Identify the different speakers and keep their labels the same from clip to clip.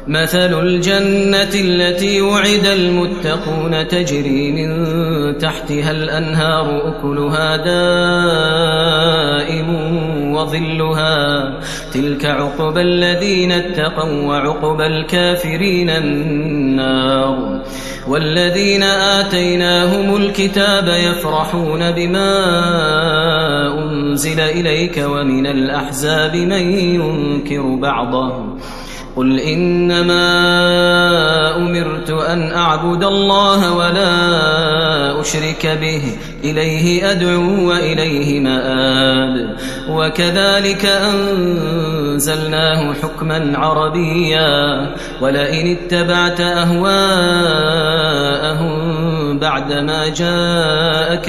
Speaker 1: مثل الجنة التي وعد المتقون تجري من تحتها الأنهار أكلها دائم وظلها تلك عقبى الذين اتقوا وعقبى الكافرين النار والذين آتيناهم الكتاب يفرحون بما أنزل إليك ومن الأحزاب من ينكر بعضه قل إنما أمرت أن أعبد الله ولا أشرك به إليه أدعو وإليه مآب وكذلك أنزلناه حكما عربيا ولئن اتبعت أهواءهم بعدما جاءك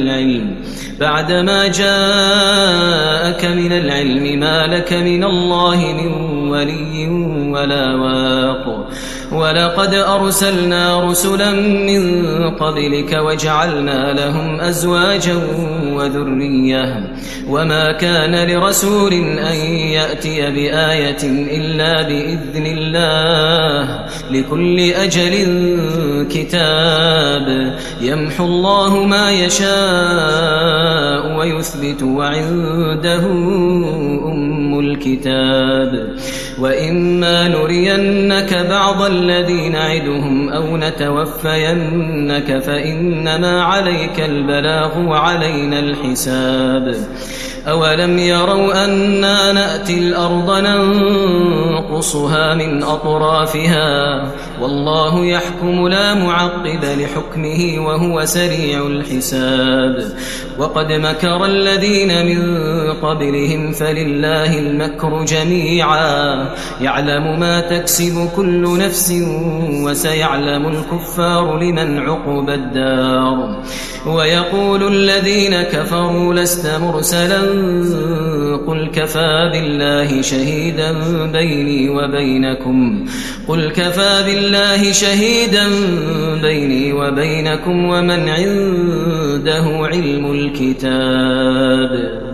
Speaker 1: من العلم ما لك من الله من ولي ولا واق ولقد أرسلنا رسلا من قبلك وجعلنا لهم أزواجا وذرية وما كان لرسول أن يأتي بآية إلا بإذن الله لكل أجل كتاب يمحو الله ما يشاء ويثبت وعنده أم الكتاب وإما نرينك بعض الذي نعدهم أو نتوفينك فإنما عليك البلاغ وعلينا الحساب أولم يروا أنا نأتي الأرض ننقصها من أطرافها والله يحكم لا معقب لحكمه وهو سريع الحساب وقد مكر الذين من قبلهم فلله المكر جميعا يعلم ما تكسب كل نفس وسيعلم الكفار لمن عقبى الدار ويقول الذين كفروا لست مرسلا قل كفى بالله شهيدا بيني وبينكم ومن عنده علم الكتاب